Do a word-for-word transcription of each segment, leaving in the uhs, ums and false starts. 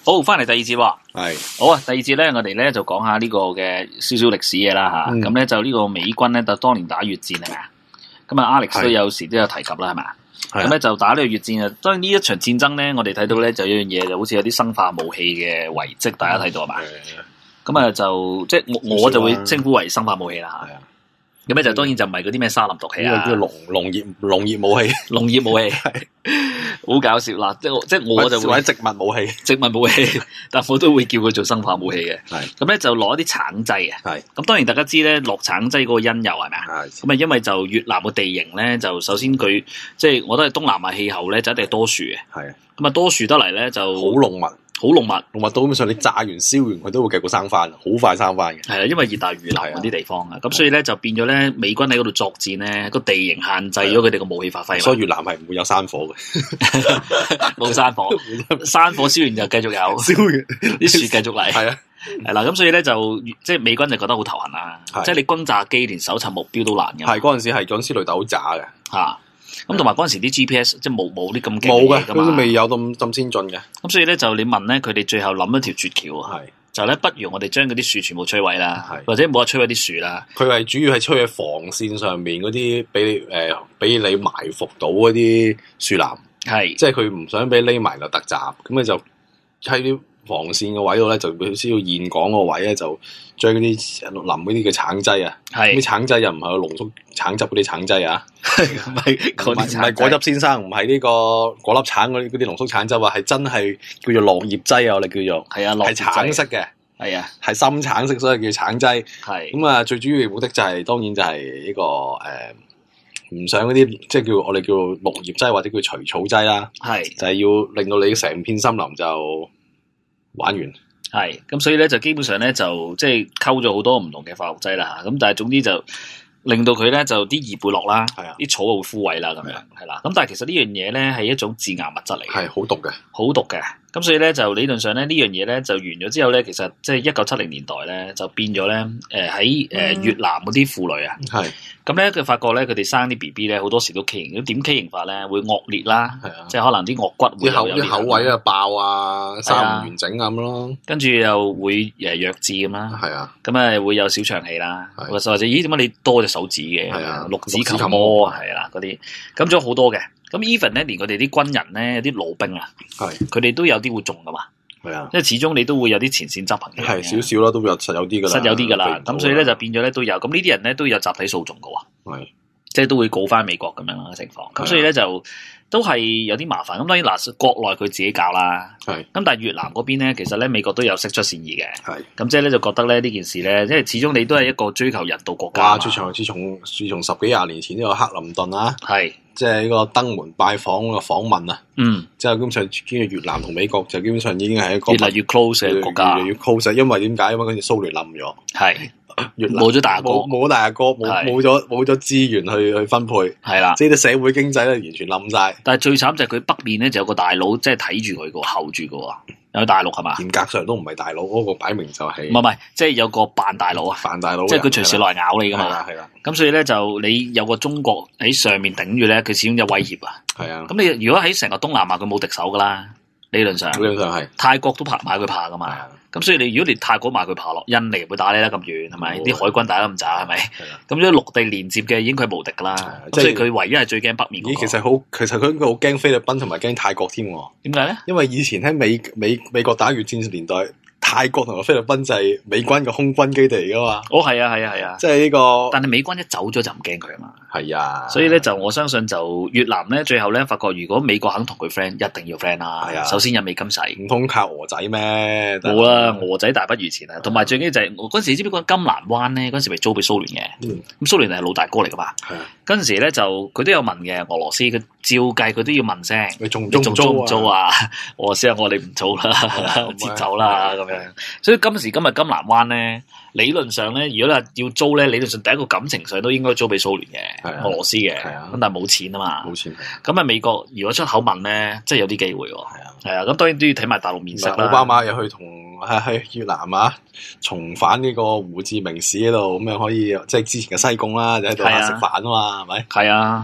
好，翻嚟第二節喎。 係好啊，第二節咧，我哋咧就講下呢個嘅少少歷史嘢啦吓。咁咧、嗯、就呢個美軍咧，就當年打越戰係咪啊？咁啊，Alex 都有時都有提及啦，係咪啊？咁咧就打呢個越戰啊。當然呢一場戰爭咧，我哋睇到咧就有一樣嘢，就好似有啲生化武器嘅遺跡，大家睇到係嘛？咁啊就即係我我就會稱呼為生化武器啦。係啊。咁咧就當然就唔係嗰啲咩沙林毒氣啊， 叫農農業農業武器， 農業武器好搞笑嗱，即係即係我就會或者植物武器， 植物武器，但我都會叫佢做生化武器嘅。 係咁咧就攞啲橙劑啊， 係咁當然大家知咧落橙劑嗰個因由係咪啊？係咁啊，因為就越南嘅地形咧，就首先佢即係我覺得係東南亞氣候咧，就一定係多樹嘅。係咁啊，多樹得嚟咧就好濃密。 好濃密， 濃密到基本上你炸完燒完佢都會繼續生翻，好快生翻嘅。 係啊，因為熱帶雨林嗰啲地方啊，咁所以咧就變咗咧美軍喺嗰度作戰咧，個地形限制咗佢哋個武器發揮。 所以越南係唔會有山火嘅， 冇山火，山火燒完就繼續有， 燒完啲樹繼續嚟。係啊， 係啦，咁所以咧就即係美軍就覺得好頭痕啦，即係你轟炸機連搜尋目標都難嘅。 係嗰陣時係嗰陣時雷達好渣嘅嚇。咁同埋嗰陣時啲 G P S 即係冇冇啲咁勁冇嘅， 㗎嘛， 都未有咁咁先進嘅。 咁所以咧就你問咧，佢哋最後諗一條絕橋啊， 係就咧不如我哋將嗰啲樹全部摧毀啦，或者冇話摧毀啲樹啦。 佢係主要係摧毀防線上面嗰啲俾你誒俾你埋伏到嗰啲樹林，係即係佢唔想俾匿埋就突襲，咁你就喺啲防線嘅位度咧，就必須要現港個位咧，就將嗰啲淋嗰啲嘅橙劑啊，啲橙劑又唔係濃縮橙汁嗰啲橙劑啊，唔係唔係果汁先生，唔係呢個果粒橙嗰啲嗰啲濃縮橙汁啊，係真係叫做落葉劑啊，我哋叫做係啊，係橙色嘅，係啊，係深橙色，所以叫橙劑。係咁啊，最主要嘅目的就係、是、當然就係呢、這個誒，唔、呃、想嗰啲即係叫我哋叫綠葉劑或者叫除草劑啦，係就係要令到你成片森林就玩完。 係咁，所以咧就基本上咧就即係溝咗好多唔同嘅化學劑啦吓，咁但係總之就令到佢咧就啲葉會落啦，係啊，啲草會枯萎啦咁樣，係啦。咁但係其實呢樣嘢咧係一種致癌物質嚟嘅，係好毒嘅，好毒嘅。咁所以咧就理論上咧呢樣嘢咧就完咗之後咧，其實即係一九七零年代咧就變咗咧誒喺誒越南嗰啲婦女啊，係咁咧佢發覺咧佢哋生啲 B B 咧好多時都畸形，咁點畸形法咧會惡裂啦，係啊，即係可能啲顎骨會有啲口位啊爆啊，生唔完整咁咯， 跟住又會誒弱智咁啦，係啊，咁啊會有小腸氣啦，或者咦點解你多隻手指嘅？係啊，六指琴魔係啦嗰啲，咁仲有好多嘅。咁 even 咧，連佢哋啲軍人咧，有啲老兵啊，係佢哋都有啲會中噶嘛，係啊，因為始終你都會有啲前線執行嘅，係少少啦，都有實有啲噶啦，實有啲噶啦，咁所以咧就變咗咧都有，咁呢啲人咧都有集體訴訟噶喎，係，即係都會告翻美國咁樣嘅情況，咁所以咧就都係有啲麻煩。咁當然嗱，國內佢自己搞啦，係，咁但係越南嗰邊咧，其實咧美國都有釋出善意嘅，係，咁即係咧就覺得咧呢件事咧，因為始終你都係一個追求人道國家，哇！自從自從自從十幾廿年前呢個克林頓啦，係。即係呢個登門拜訪嘅訪問啊，嗯，即係基本上，越南同美國就基本上已經係一個越嚟越 close 嘅國家，越嚟越 close。因為點解？因為跟住蘇聯冧咗，係越冇咗大阿哥，冇咗大阿哥，冇冇咗冇咗資源去去分配，係啦，即係啲社會經濟咧完全冧晒。但係最慘就係佢北面咧就有個大佬，即係睇住佢個候住個。有大陸係嘛？嚴格上都唔係大佬，嗰、那個擺明就係唔係唔係，即係有個扮大佬啊！扮大佬，即係佢隨時來咬你噶嘛？係啦，係啦。咁所以咧就你有個中國喺上面頂住咧，佢始終有威脅啊。係啊。咁你如果喺成個東南亞佢冇敵手噶啦，理論上理論上係泰國都怕買佢怕噶嘛。咁所以你如果連泰國買佢爬落，印尼會打你啦咁遠係咪？啲海軍打得咁渣係咪？咁樣陸地連接嘅已經佢無敵噶啦，所以佢唯一係最驚北面嗰個。咦，其實好，其實佢應該好驚菲律賓同埋驚泰國添。點解咧？因為以前喺美美美國打越戰年代，泰國同埋菲律賓就係美軍嘅空軍基地嚟噶嘛。哦，係啊，係啊，係啊，即係呢個。但係美軍一走咗就唔驚佢啊嘛。係啊，所以咧就我相信就越南咧最後咧發覺，如果美國肯同佢 friend，一定要 friend 啦。係啊，首先有美金使，唔通靠俄仔咩？冇啦，俄仔大不如前啊。同埋最緊要就係嗰陣時，知唔知嗰個金蘭灣咧？嗰陣時咪租俾蘇聯嘅。咁蘇聯係老大哥嚟噶嘛？係啊。嗰陣時咧就佢都有問嘅，俄羅斯佢照計佢都要問聲，你仲仲租唔租啊？俄羅斯啊，我哋唔租啦，撤走啦咁樣。所以今時今日金蘭灣咧，理論上咧，如果你話要租咧，理論上第一個感情上都應該租俾蘇聯嘅，俄羅斯嘅。係啊。咁但係冇錢啊嘛。冇錢。咁啊，美國如果出口問咧，即係有啲機會喎。係啊。係啊。咁當然都要睇埋大陸面色啦。奧巴馬又去同喺越南啊，重返呢個胡志明市嗰度，咁樣可以即係之前嘅西貢啦，就喺度食飯啊嘛，係咪？係啊。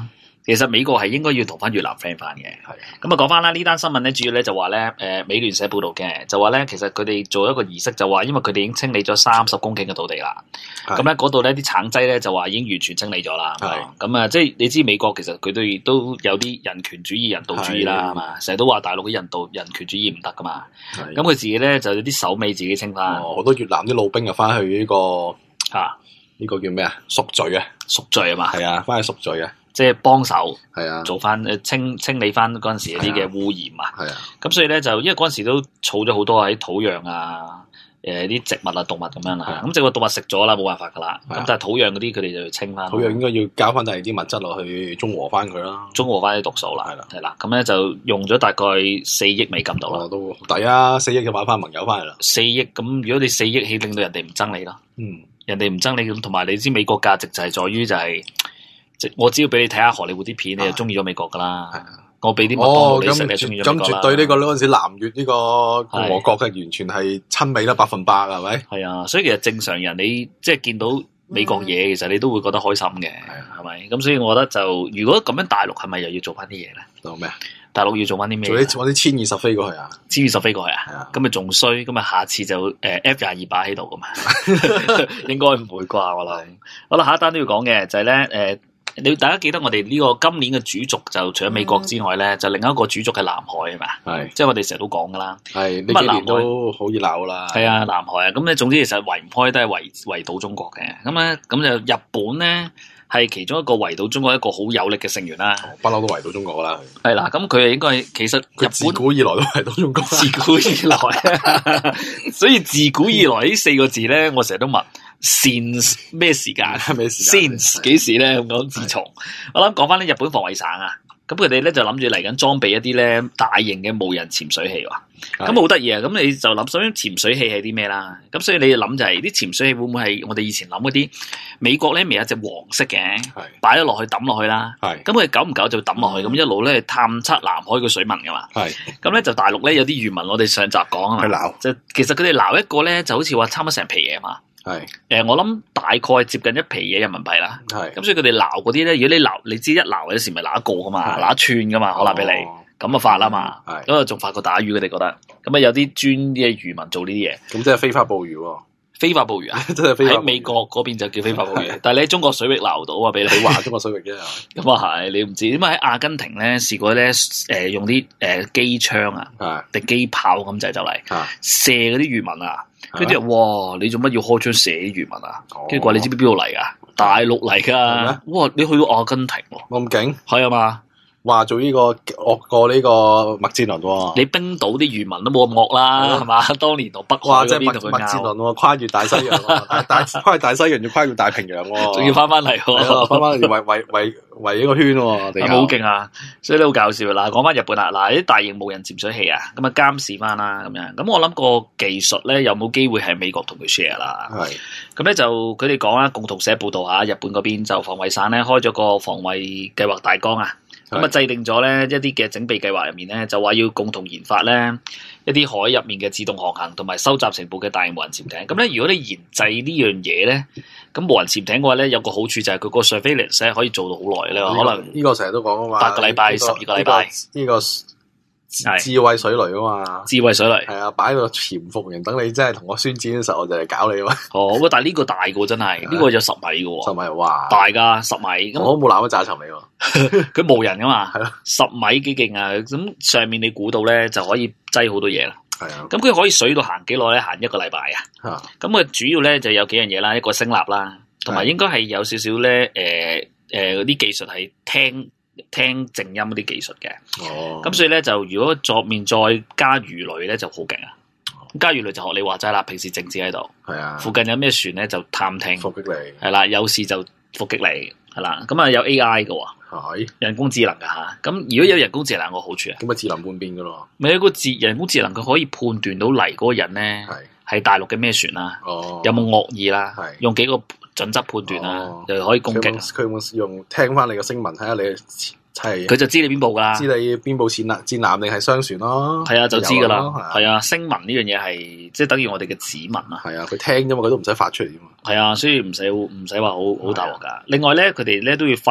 其實美國係應該要同翻越南 friend 翻嘅。咁啊講翻啦，呢單新聞咧主要咧就話咧，誒美聯社報道嘅，就話咧其實佢哋做一個儀式，就話因為佢哋已經清理咗三十公頃嘅土地啦。咁咧嗰度咧啲橙劑咧就話已經完全清理咗啦。咁啊即係你知美國其實佢哋都有啲人權主義、人道主義啦，係嘛？成日都話大陸嘅人道人權主義唔得噶嘛。咁佢自己咧就有啲手尾自己清翻。 好多越南啲老兵就翻去呢個嚇呢個叫咩啊？贖罪啊！ 贖罪啊嘛。係啊，翻去贖罪啊！ 即係幫手， 係啊， 做翻誒清清理翻嗰陣時啲嘅污染啊， 係啊， 咁所以咧就因為嗰陣時都儲咗好多喺土壤啊，誒啲植物啊動物咁樣啦，咁即係個動物食咗啦，冇辦法噶啦，咁但係土壤嗰啲佢哋就要清翻。 土壤應該要交翻第二啲物質落去中和翻佢啦， 中和翻啲毒素啦，係啦，係啦，咁咧就用咗大概四億美金度啦， 都抵啊，四億就買翻盟友翻嚟啦， 四億咁如果你四億起令到人哋唔憎你咯，嗯，人哋唔憎你咁，同埋你知美國價值就係在於就係。我只要俾你睇下荷里活啲片，你就中意咗美國噶啦。我俾啲麥當勞你食，你中意咗美國啦。 咁絕對呢個嗰陣時南越呢個共和國嘅完全係親美啦，百分百係咪？ 係啊，所以其實正常人你即係見到美國嘢，其實你都會覺得開心嘅，係咪？咁所以我覺得就如果咁樣，大陸係咪又要做翻啲嘢咧？ 做咩？大陸要做翻啲咩？ 做啲揾啲千二十飛過去啊！ 千二十飛過去啊！咁咪仲衰，咁咪下次就誒 F 廿二擺喺度噶嘛？應該唔會啩我諗。好啦，下一單都要講嘅就係咧誒。你大家記得我哋呢個今年嘅主軸就除咗美國之外咧，嗯、就另一個主軸係南海係嘛？係，即係我哋成日都講噶啦。 係呢幾年都好熱鬧啦。係啊，南海啊，咁咧總之其實圍唔開都係圍圍堵中國嘅。咁咧咁就日本咧係其中一個圍堵中國一個好有力嘅成員啦。 不嬲都圍堵中國啦。 係啦，咁佢應該係其實日本自古以來都圍堵中國。 自古以來，所以自古以來呢四個字咧，我成日都問。since 咩時間？ 咩時間 since 幾時咧？咁講自從，我諗講翻咧日本防衛省啊，咁佢哋咧就諗住嚟緊裝備一啲咧大型嘅無人潛水器喎，咁好得意啊！咁你就諗首先潛水器係啲咩啦？咁所以你諗就係啲潛水器會唔會係我哋以前諗嗰啲美國咧咪有隻黃色嘅，擺咗落去抌落去啦，咁佢久唔久就抌落去，咁一路咧探測南海嘅水文噶嘛，咁咧就大陸咧有啲漁民，我哋上集講啊嘛，就其實佢哋撈一個咧就好似話差唔多成皮嘢嘛。係，誒、呃，我諗大概接近一皮嘢人民幣啦。係，咁所以佢哋撈嗰啲咧，如果你撈，你知一撈有時咪撈一個噶嘛，撈一串噶嘛，可能俾你，咁啊發啦嘛。係，咁啊仲發過打魚，佢哋覺得，咁啊有啲專啲嘅漁民做呢啲嘢。咁即係非法捕魚喎。非法捕魚啊！真係非法。喺美國嗰邊就叫非法捕魚，但係你喺中國水域撈到啊，俾你。你話中國水域啫。咁啊係，你唔知，因為喺阿根廷咧試過咧，誒、呃、用啲誒機槍啊，定機炮咁就就嚟射嗰啲漁民啊。跟住哇！你做乜要開槍射啲漁民啊？跟住話你知唔知邊度嚟噶？大陸嚟噶。哇！你去到阿根廷喎，咁勁係啊嘛？話做呢個惡過呢個麥哲倫喎。你冰島啲漁民都冇咁惡啦，係嘛？當年同北海嗰邊同佢拗。麥哲倫喎，跨越大西洋，大跨越大西洋要跨越大平洋喎，仲要翻翻嚟，翻翻嚟圍圍圍圍一個圈喎，係咪好勁啊？所以都好搞笑嗱。講翻日本啦，嗱啲大型無人潛水器啊，咁啊監視翻啦，咁樣。咁我諗個技術咧有冇機會係美國同佢 share 啦？係。咁咧就佢哋講啦，共同社報道下，日本嗰邊就防衛省咧開咗個防衛計劃大綱啊。咁啊，制定咗咧一啲嘅整備計劃入面咧，就話要共同研發咧一啲海入面嘅自動航行同埋收集情報嘅大型無人潛艇。咁咧，如果你研製呢樣嘢咧，咁無人潛艇嘅話咧，有個好處就係佢個 surveillance 咧可以做到好耐咧，可能呢個成日都講啊嘛，八個禮拜、十二個禮拜呢個。智慧水雷啊嘛，智慧水雷係啊，擺個潛伏營，等你真係同我宣戰嘅時候，我就嚟搞你嘛。哦，但係呢個大個真係，呢個有十米嘅，十米哇，大噶十米。咁我都冇攬過炸沉你喎，佢冇人噶嘛，係咯，十米幾勁啊！咁上面你估到咧就可以擠好多嘢啦。係啊，咁佢可以水到行幾耐咧？行一個禮拜啊。咁佢主要咧就有幾樣嘢啦，一個聲納啦，同埋應該係有少少咧，誒誒嗰啲技術係聽。聽靜音嗰啲技術嘅，咁、哦、所以咧就如果作面再加魚雷咧就好勁啊！加魚雷就學你話齋啦，平時靜止喺度，係啊，附近有咩船咧就探聽，伏擊你，係啦，有事就伏擊你，係啦，咁啊有 A I 嘅，係人工智能噶吓，咁如果有人工智能個好處啊，咁啊智能半邊噶咯，咪有個智人工智能佢可以判斷到嚟嗰個人咧係係大陸嘅咩船啦，哦、有冇惡意啦，係用幾個。準則判斷啦，哦、就可以攻擊。佢有冇用聽翻你個聲紋，睇下你係佢就知你邊部噶啦，知你邊部戰艦戰艦定係商船咯。係啊，就知噶啦。係啊，聲紋呢樣嘢係即係等於我哋嘅指紋啊。係啊，佢聽啫嘛，佢都唔使發出嚟啫嘛。係啊，所以唔使唔使話好好大鑊噶。另外咧，佢哋咧都要發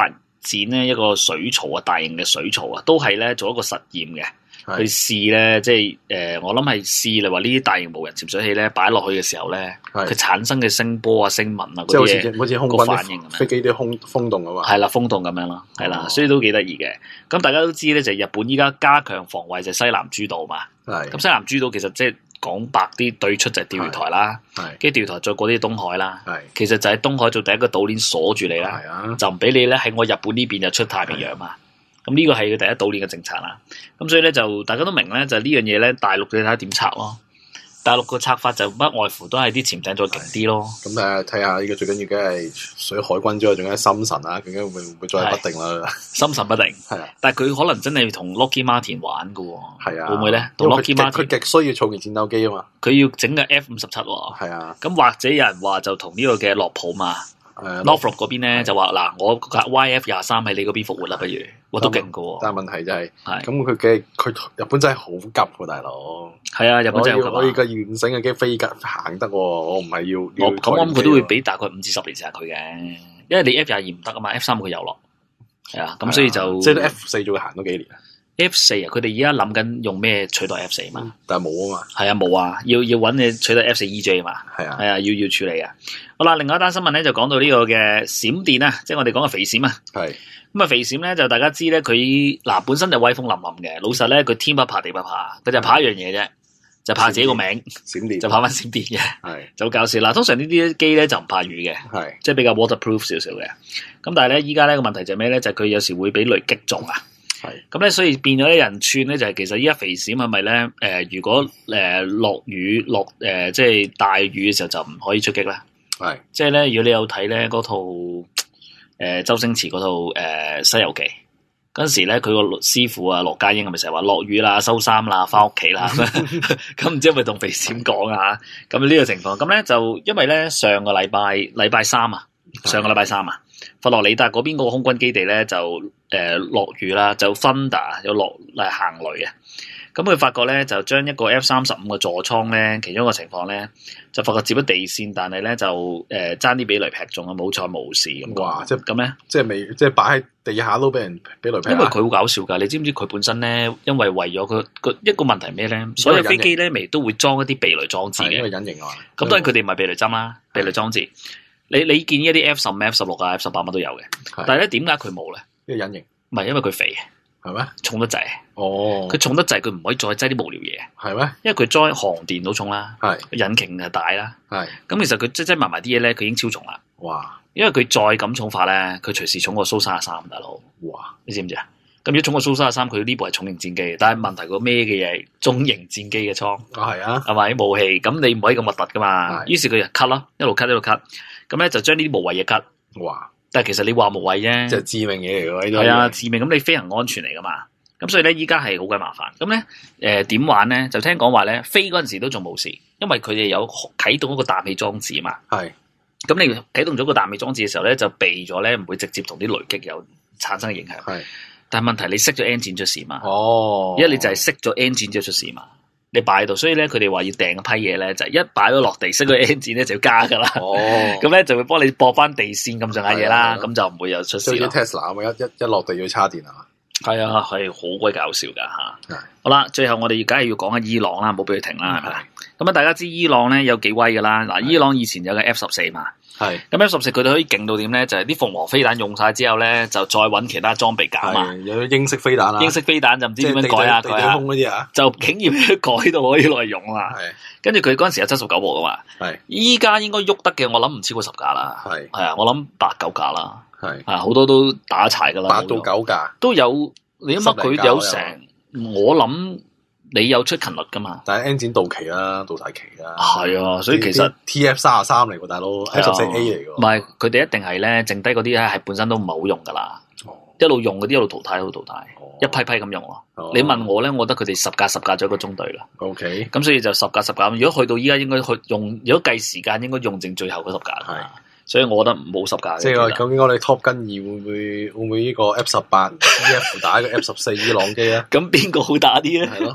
展咧一個水槽啊，大型嘅水槽啊，都係咧做一個實驗嘅。去試咧，即係誒、呃，我諗係試你話呢啲大型無人潛水器咧，擺落去嘅時候咧，佢產生嘅聲波啊、聲紋啊嗰啲嘢， 好似空個反應， 飛機啲空風洞啊嘛， 係啦，風洞咁樣咯，係啦，所以都幾得意嘅。咁大家都知咧，就係、日本依家加強防衛就係西南諸島嘛。係咁，西南諸島其實即係講白啲，對出就係釣魚台啦。係跟住釣魚台再過啲東海啦。係其實就喺東海做第一個島鏈鎖住你啦。係啊，就唔俾你咧喺我日本呢邊就出太平洋嘛。咁呢個係佢第一島鏈嘅政策啦，咁所以咧就大家都明咧，就呢樣嘢咧，大陸你睇下點拆咯。大陸個拆法就不外乎都係啲潛艇再勁啲咯。咁誒睇下呢個最緊要嘅係水海軍之外，仲有深神啊，究竟會唔會再不定啦？ 深神不定，係啊，但係佢可能真係同 Lockheed Martin 玩㗎喎。係啊，會唔會咧？同 Lockheed Martin 佢極需要造件戰鬥機啊嘛。 佢要整個 F 五十七喎。係啊。咁或者有人話就同呢個嘅洛普嘛。誒 Norfolk 嗰邊咧就話嗱，我架 Y F 廿三喺你嗰邊復活啦，不如我都勁㗎喎。但係問題就係，咁佢嘅佢日本真係好急喎，大佬。係啊，日本真係好急。我依個現成嘅機飛緊行得喎，我唔係要。我咁我諗佢都會俾大概五至十年時間佢嘅，因為你 F 廿二唔得啊嘛 ，F 三佢有落。係啊，咁所以就即係 F 四仲會行多幾年啊。 F 四啊，佢哋而家諗緊用咩取代 F 四嘛？ 但係冇啊嘛。係啊，冇啊，要要揾你取代 F 四 E J 嘛。係啊，係啊，要要處理啊。好啦，另外一單新聞咧就講到呢個嘅閃電啊，即係我哋講嘅肥閃啊。係咁啊，肥閃咧就大家知咧，佢嗱本身就威風凜凜嘅，老實咧佢天不怕地不怕，佢就怕一樣嘢啫，就怕自己個名閃電，就怕翻閃電嘅。係就好搞笑啦。通常呢啲機咧就唔怕雨嘅，係即係比較 waterproof 少少嘅。咁但係咧依家咧個問題就係咩咧？就係佢有時會俾雷擊中啊。係咁咧，所以變咗啲人串咧，就係、是、其實依家肥閃係咪咧？誒、呃，如果誒落、呃、雨落誒、呃，即係大雨嘅時候就唔可以出擊啦。係，即係咧，如果你有睇咧嗰套誒、呃、周星馳嗰套誒《西遊記》嗰陣時咧，佢個師傅啊羅家英係咪成日話落雨啦、收衫啦、翻屋企啦？咁唔知係咪同肥閃講啊？咁呢個情況，咁咧就因為咧上個禮拜禮拜三啊，上個禮拜三啊。佛羅里達嗰邊嗰個空軍基地咧就誒落、呃、雨啦，就 thunder 有落嚟行雷啊！咁佢發覺咧就將一個 F 三十五嘅座艙咧，其中一個情況咧就發覺接咗地線，但係咧就誒爭啲俾雷劈中啊，冇錯冇事咁。哇！即係咁咧，即係未即係擺喺地下都俾人俾雷劈。因為佢好搞笑㗎，你知唔知佢本身咧？因為為咗佢個一個問題咩咧？所有飛機咧未都會裝一啲避雷裝置嘅，因為隱形啊嘛。咁當然佢哋唔係避雷針啦，避雷裝置。你你見一啲 F 十五、F 十六啊、F 十八乜都有嘅，但係咧點解佢冇咧？因為隱形，唔係因為佢肥，係咩？重得滯，哦，佢重得滯，佢唔可以再擠啲無聊嘢，係咩？因為佢裝航電都重啦，係引擎就大啦，係咁其實佢擠擠埋埋啲嘢咧，佢已經超重啦，哇！因為佢再咁重法咧，佢隨時重過蘇三十三，大佬，哇！你知唔知啊？咁如果重過蘇三十三，佢呢部係重型戰機，但係問題佢孭嘅嘢係中型戰機嘅艙，啊係啊，係咪武器？咁你唔可以咁核突噶嘛？於是佢就 cut 咯，一路 cut 一路 cut。咁咧就將呢啲無謂嘢吉，哇！但係其實你話無謂啫，即係致命嘢嚟嘅，係啊，致命。咁你飛行安全嚟噶嘛？咁所以咧，依家係好鬼麻煩。咁咧，誒點玩咧？就聽講話咧，飛嗰陣時都仲冇事，因為佢哋有啟動一個氮氣裝置嘛。係。咁你啟動咗個氮氣裝置嘅時候咧，就避咗咧，唔會直接同啲雷擊有產生嘅影響。係。但係問題你熄咗 engine 出事嘛？哦。因為你就係熄咗 engine 之後出事嘛。你擺喺度，所以咧佢哋話要訂一批嘢咧，就係、一擺咗落地，熄個 engine 咧就要加噶啦。哦，咁咧就會幫你駁翻地線咁上下嘢啦，咁就唔會有出事。好似 Tesla 咁，一一一落地要叉電啊。係啊，係好鬼搞笑噶吓。好啦，最後我哋梗係要講下伊朗啦，冇俾佢停啦，係咪？咁啊，大家知伊朗咧有幾威噶啦？嗱，伊朗以前有個 F 十四嘛。係，咁 F 十四佢哋可以勁到點咧？就係啲鳳凰飛彈用晒之後咧，就再揾其他裝備揀嘛。有啲英式飛彈啦，英式飛彈就唔知點樣改啊，改啊，啲啊，就竟然改到可以來用啦。係，跟住佢嗰陣時有七十九部噶嘛。係，依家應該喐得嘅，我諗唔超過十架啦。係，係啊，我諗八九架啦。係，啊，好多都打柴噶啦。八到九架都有，你諗下佢有成，我諗。你有出勤率噶嘛？但係 engine 到期啦，到晒期啦。係啊，所以其實 T F 三十三嚟喎，大佬 F 十四 A 嚟㗎。唔係，佢哋一定係咧，剩低嗰啲咧係本身都唔係好用噶啦。哦，一路用嗰啲一路淘汰，一路淘汰，哦、一批批咁用咯。哦、你問我咧，我覺得佢哋十架十架咗一個中隊啦。O K，咁所以就十架十架。如果去到依家應該去用，如果計時間應該用剩最後嗰十架。係。所以我覺得冇十架。即係究竟我哋 Top Gun 二會唔會會唔會呢個 F 十八 E F 打個 F 十四伊朗機咧？咁邊個好打啲咧？係咯。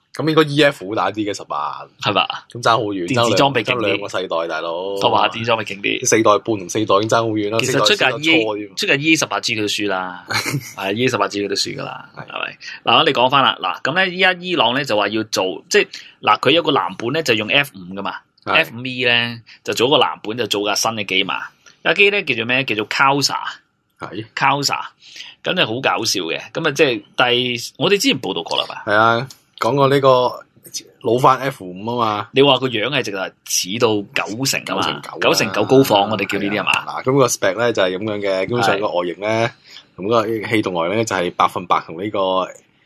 咁應該 E F 好打啲嘅十八， 係嘛？ 咁爭好遠， 電子裝備勁啲， 兩個世代大佬。 同埋電子裝備勁啲， 四代半同四代已經爭好遠啦。 其實出架 E 出架 E 十八 G 佢都輸啦，係 E 十八 G 佢都輸噶啦，係咪？嗱，我哋講翻啦，嗱，咁咧依家伊朗咧就話要做，即係嗱，佢有個藍本咧就用 F 五噶嘛 ，F 五 E 咧就做個藍本就做架新嘅機嘛，架機咧叫做咩？叫做 Kausa， 係 Kausa， 咁就好搞笑嘅，咁啊即係第我哋之前報道過啦嘛， 係啊。講過呢個老翻 F 五啊嘛， 你話個樣係直頭似到九成啊嘛，九成九高仿，我哋叫呢啲係嘛？ 嗱，咁個 spec 咧就係咁樣嘅，基本上個外形咧同個氣動外咧就係百分百同呢個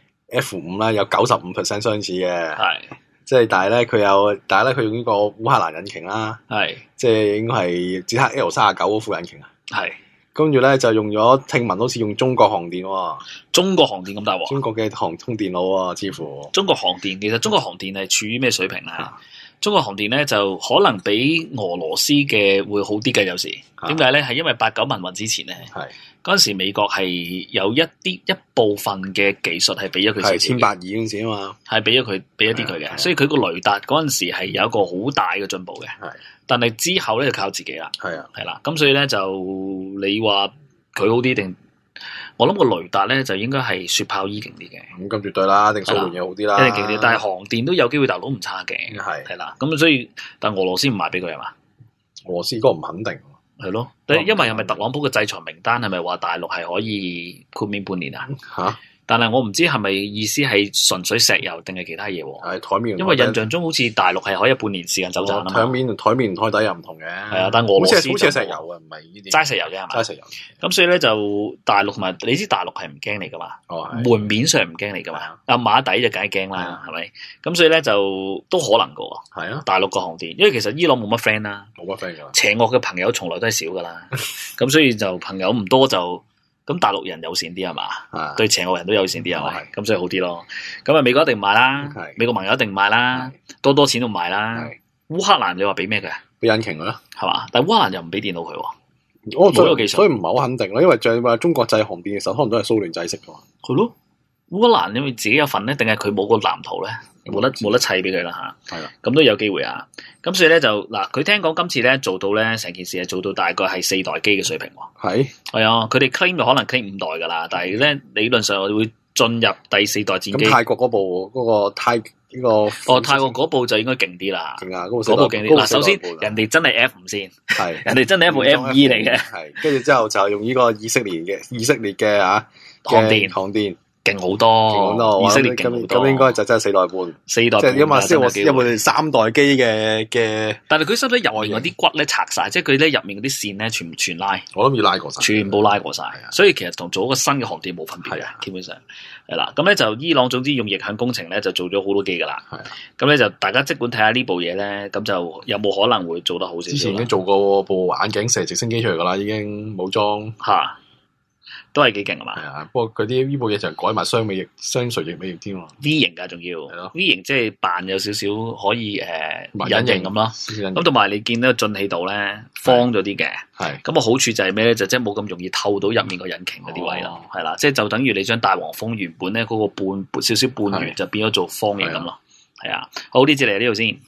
F 五啦有九十五 percent 相似嘅，係即係但係咧佢有，但係咧佢用呢個烏克蘭引擎啦，係即係應該係捷克 L 三十九嗰副引擎啊，係。跟住咧就用咗，聽聞好似用中國航電喎，中國航電咁大鑊，中國嘅航空電腦啊，似乎中國航電其實中國航電係處於咩水平啊？中國航電咧就可能比俄羅斯嘅會好啲嘅，有時點解咧？係因為八九民運之前咧，係嗰陣時美國係有一啲一部分嘅技術係俾咗佢，係千八二嗰陣時啊嘛，係俾咗佢俾一啲佢嘅，所以佢個雷達嗰陣時係有一個好大嘅進步嘅，係。但係之後咧就靠自己啦，係啊，係啦，咁所以咧就你話佢好啲定？我諗個雷達咧就應該係雪豹 E 勁啲嘅，咁咁絕對啦，定蘇聯嘢好啲啦，一定勁啲。但係航電都有機會大佬唔差嘅，係係啦，咁所以但係俄羅斯唔賣俾佢係嘛？俄羅斯嗰個唔肯定，係咯，因為係咪特朗普嘅制裁名單係咪話大陸係可以豁免半年啊？吓？但係我唔知係咪意思係純粹石油定係其他嘢？係台面，因為印象中好似大陸係可以半年時間走盞啊嘛。台面台面台底又唔同嘅。係啊，但係俄羅斯好似係石油嘅，唔係呢啲齋石油啫係嘛？齋石油。咁所以咧就大陸同埋你知大陸係唔驚你噶嘛？哦，門面上唔驚你噶嘛？阿馬底就梗係驚啦，係咪？咁所以咧就都可能噶。係啊，大陸個航電，因為其實伊朗冇乜 friend 啦，冇乜 friend 噶。邪惡嘅朋友從來都係少噶啦，咁所以就朋友唔多就。咁大陸人友善啲係嘛？啊、對邪惡人都友善啲係咪？咁所以好啲咯。咁啊，美國一定唔買啦，是美國盟友一定唔買啦，是多多錢都唔買啦。烏克蘭你話俾咩佢？俾引擎佢咯，係嘛？但係烏克蘭又唔俾電腦佢，我所有技術，所以唔係好肯定咯。因為像話中國製航電嘅時候，可能都係蘇聯製式噶嘛。係咯，烏克蘭因為自己有份咧，定係佢冇個藍圖咧？冇得冇得砌俾佢啦吓，係啦，咁都有機會啊。咁所以咧就嗱，佢聽講今次咧做到咧成件事係做到大概係四代機嘅水平喎。係係啊，佢哋 claim 就可能 claim 五代噶啦，但係咧理論上我哋會進入第四代戰機。咁泰國嗰部嗰、嗰個泰呢、呢個哦，泰國嗰部就應該勁啲啦。勁啊，嗰部嗰部勁啲。嗱，首先人哋真係 F 五先，係人哋真係一部 F 二嚟嘅。係跟住之後就用呢個以色列嘅以色列嘅啊航電航電。勁好多，勁好多，以色列勁好多，咁應該就真係四代半，四代即係因為先我因為三代機嘅嘅，但係佢收得入面嗰啲骨咧拆晒，即係佢咧入面嗰啲線咧全全拉，我諗要拉過晒，全部拉過晒，所以其實同做一個新嘅航電冇分別嘅，基本上係啦。咁咧就伊朗總之用逆向工程咧就做咗好多機噶啦，咁咧就大家即管睇下呢部嘢咧，咁就有冇可能會做得好少少？之前已經做過部眼鏡射直升機出嚟噶啦，已經冇裝吓。都係幾勁啊嘛！係啊，不過佢啲呢部嘢就改埋雙尾翼、雙垂翼尾翼添喎。V 型噶仲要，V 型即係扮有少少可以誒隱形咁咯。咁同埋你見到個進氣度咧，方咗啲嘅。係咁個好處就係咩咧？就即係冇咁容易透到入面個引擎嗰啲位咯。係啦，即係就等於你將大黃蜂原本咧嗰個半少少半圓就變咗做方形咁咯。係啊，好，呢節嚟呢度先。